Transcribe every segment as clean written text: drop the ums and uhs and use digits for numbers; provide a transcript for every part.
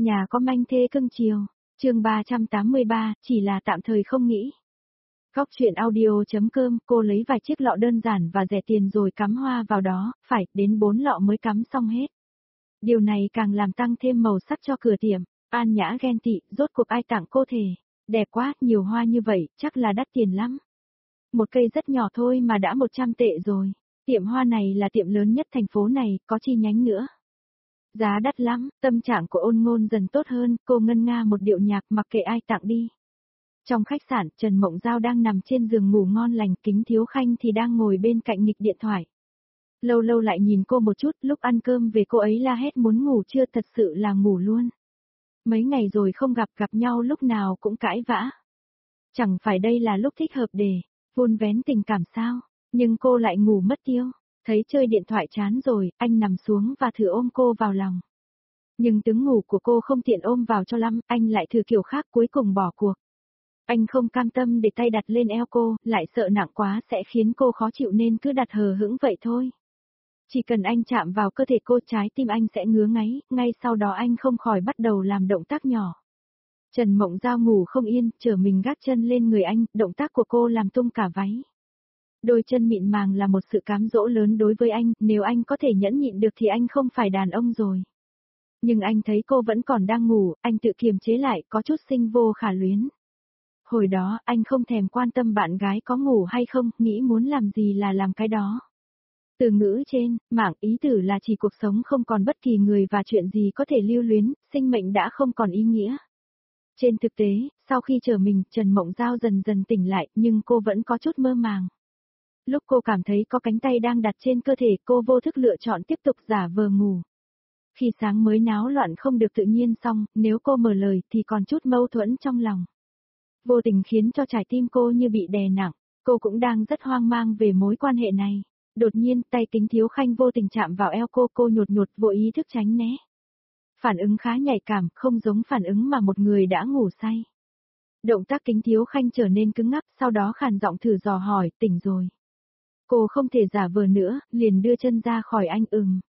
Nhà có manh thê cưng chiều. Chương 383, chỉ là tạm thời không nghĩ. Góc truyện audio.com, cô lấy vài chiếc lọ đơn giản và rẻ tiền rồi cắm hoa vào đó, phải, đến 4 lọ mới cắm xong hết. Điều này càng làm tăng thêm màu sắc cho cửa tiệm. An Nhã ghen tị, rốt cuộc ai tặng cô thể. Đẹp quá, nhiều hoa như vậy, chắc là đắt tiền lắm. Một cây rất nhỏ thôi mà đã 100 tệ rồi. Tiệm hoa này là tiệm lớn nhất thành phố này, có chi nhánh nữa. Giá đắt lắm, tâm trạng của Ôn Ngôn dần tốt hơn, cô ngân nga một điệu nhạc mặc kệ ai tặng đi. Trong khách sạn, Trần Mộng Giao đang nằm trên giường ngủ ngon lành, Kính Thiếu Khanh thì đang ngồi bên cạnh nghịch điện thoại. Lâu lâu lại nhìn cô một chút, lúc ăn cơm về cô ấy la hét muốn ngủ chưa, thật sự là ngủ luôn. Mấy ngày rồi không gặp nhau lúc nào cũng cãi vã. Chẳng phải đây là lúc thích hợp để vun vén tình cảm sao, nhưng cô lại ngủ mất tiêu. Thấy chơi điện thoại chán rồi, anh nằm xuống và thử ôm cô vào lòng. Nhưng tướng ngủ của cô không tiện ôm vào cho lắm, anh lại thử kiểu khác cuối cùng bỏ cuộc. Anh không cam tâm để tay đặt lên eo cô, lại sợ nặng quá sẽ khiến cô khó chịu nên cứ đặt hờ hững vậy thôi. Chỉ cần anh chạm vào cơ thể cô, trái tim anh sẽ ngứa ngáy, ngay sau đó anh không khỏi bắt đầu làm động tác nhỏ. Trần Mộng Giao ngủ không yên, trở mình gác chân lên người anh, động tác của cô làm tung cả váy. Đôi chân mịn màng là một sự cám dỗ lớn đối với anh, nếu anh có thể nhẫn nhịn được thì anh không phải đàn ông rồi. Nhưng anh thấy cô vẫn còn đang ngủ, anh tự kiềm chế lại, có chút sinh vô khả luyến. Hồi đó, anh không thèm quan tâm bạn gái có ngủ hay không, nghĩ muốn làm gì là làm cái đó. Từ ngữ trên, mạng ý tử là chỉ cuộc sống không còn bất kỳ người và chuyện gì có thể lưu luyến, sinh mệnh đã không còn ý nghĩa. Trên thực tế, sau khi trở mình, Trần Mộng Giao dần dần tỉnh lại, nhưng cô vẫn có chút mơ màng. Lúc cô cảm thấy có cánh tay đang đặt trên cơ thể, cô vô thức lựa chọn tiếp tục giả vờ ngủ. Khi sáng mới náo loạn không được tự nhiên xong, nếu cô mở lời thì còn chút mâu thuẫn trong lòng. Vô tình khiến cho trái tim cô như bị đè nặng, cô cũng đang rất hoang mang về mối quan hệ này. Đột nhiên, tay Kính Thiếu Khanh vô tình chạm vào eo cô nhột nhột vô ý thức tránh né. Phản ứng khá nhạy cảm, không giống phản ứng mà một người đã ngủ say. Động tác Kính Thiếu Khanh trở nên cứng ngắc, sau đó khàn giọng thử dò hỏi, tỉnh rồi. Cô không thể giả vờ nữa, liền đưa chân ra khỏi anh.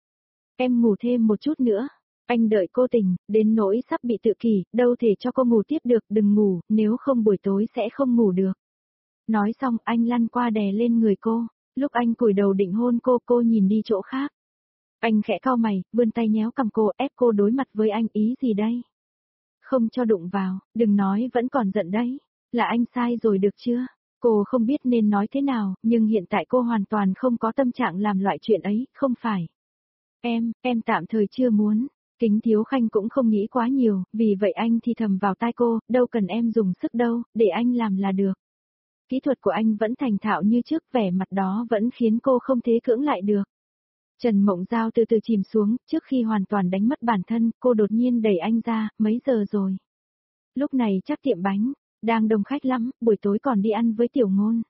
Em ngủ thêm một chút nữa. Anh đợi cô tỉnh, đến nỗi sắp bị tự kỷ, đâu thể cho cô ngủ tiếp được, đừng ngủ, nếu không buổi tối sẽ không ngủ được. Nói xong, anh lăn qua đè lên người cô, lúc anh cúi đầu định hôn cô nhìn đi chỗ khác. Anh khẽ cau mày, vươn tay nhéo cằm cô, ép cô đối mặt với anh, ý gì đây? Không cho đụng vào, đừng nói vẫn còn giận đấy, là anh sai rồi được chưa? Cô không biết nên nói thế nào, nhưng hiện tại cô hoàn toàn không có tâm trạng làm loại chuyện ấy, không phải. Em tạm thời chưa muốn. Kính Thiếu Khanh cũng không nghĩ quá nhiều, vì vậy anh thì thầm vào tai cô, đâu cần em dùng sức đâu, để anh làm là được. Kỹ thuật của anh vẫn thành thạo như trước, vẻ mặt đó vẫn khiến cô không thể cưỡng lại được. Trần Mộng Giao từ từ chìm xuống, trước khi hoàn toàn đánh mất bản thân, cô đột nhiên đẩy anh ra, mấy giờ rồi? Lúc này chắc tiệm bánh, đang đông khách lắm, buổi tối còn đi ăn với Tiểu Ngôn.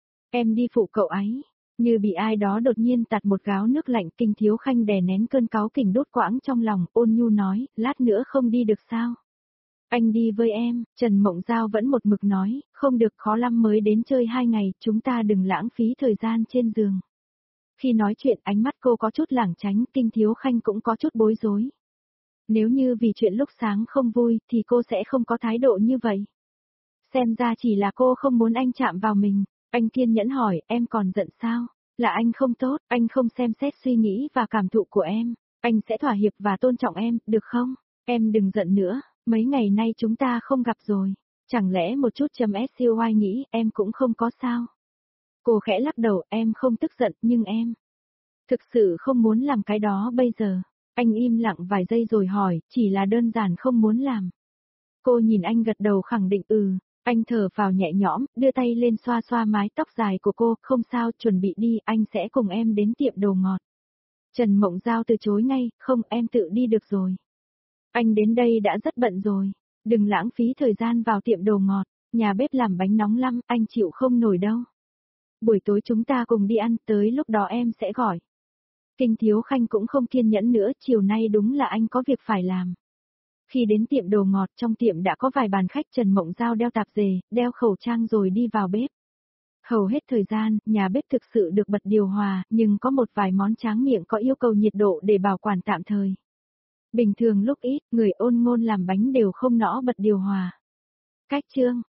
Em đi phụ cậu ấy. Như bị ai đó đột nhiên tạt một gáo nước lạnh, Kinh Thiếu Khanh đè nén cơn cáu kỉnh đốt quãng trong lòng, ôn nhu nói, lát nữa không đi được sao? Anh đi với em, Trần Mộng Giao vẫn một mực nói, không được, khó lắm mới đến chơi 2 ngày, chúng ta đừng lãng phí thời gian trên giường. Khi nói chuyện ánh mắt cô có chút lảng tránh, Kinh Thiếu Khanh cũng có chút bối rối. Nếu như vì chuyện lúc sáng không vui thì cô sẽ không có thái độ như vậy. Xem ra chỉ là cô không muốn anh chạm vào mình. Anh kiên nhẫn hỏi, em còn giận sao? Là anh không tốt, anh không xem xét suy nghĩ và cảm thụ của em. Anh sẽ thỏa hiệp và tôn trọng em, được không? Em đừng giận nữa, mấy ngày nay chúng ta không gặp rồi. Chẳng lẽ một chút SUY nghĩ em cũng không có sao? Cô khẽ lắc đầu, em không tức giận, nhưng em thực sự không muốn làm cái đó bây giờ. Anh im lặng vài giây rồi hỏi, chỉ là đơn giản không muốn làm. Cô nhìn anh gật đầu khẳng định Anh thở vào nhẹ nhõm, đưa tay lên xoa xoa mái tóc dài của cô, không sao, chuẩn bị đi, anh sẽ cùng em đến tiệm đồ ngọt. Trần Mộng Giao từ chối ngay, không, em tự đi được rồi. Anh đến đây đã rất bận rồi, đừng lãng phí thời gian vào tiệm đồ ngọt, nhà bếp làm bánh nóng lắm, anh chịu không nổi đâu. Buổi tối chúng ta cùng đi ăn, tới lúc đó em sẽ gọi. Kinh Thiếu Khanh cũng không kiên nhẫn nữa, chiều nay đúng là anh có việc phải làm. Khi đến tiệm đồ ngọt, trong tiệm đã có vài bàn khách, Trần Mộng Giao đeo tạp dề, đeo khẩu trang rồi đi vào bếp. Hầu hết thời gian, nhà bếp thực sự được bật điều hòa, nhưng có một vài món tráng miệng có yêu cầu nhiệt độ để bảo quản tạm thời. Bình thường lúc ít, người ôn ngôn làm bánh đều không nõ bật điều hòa. Cách chương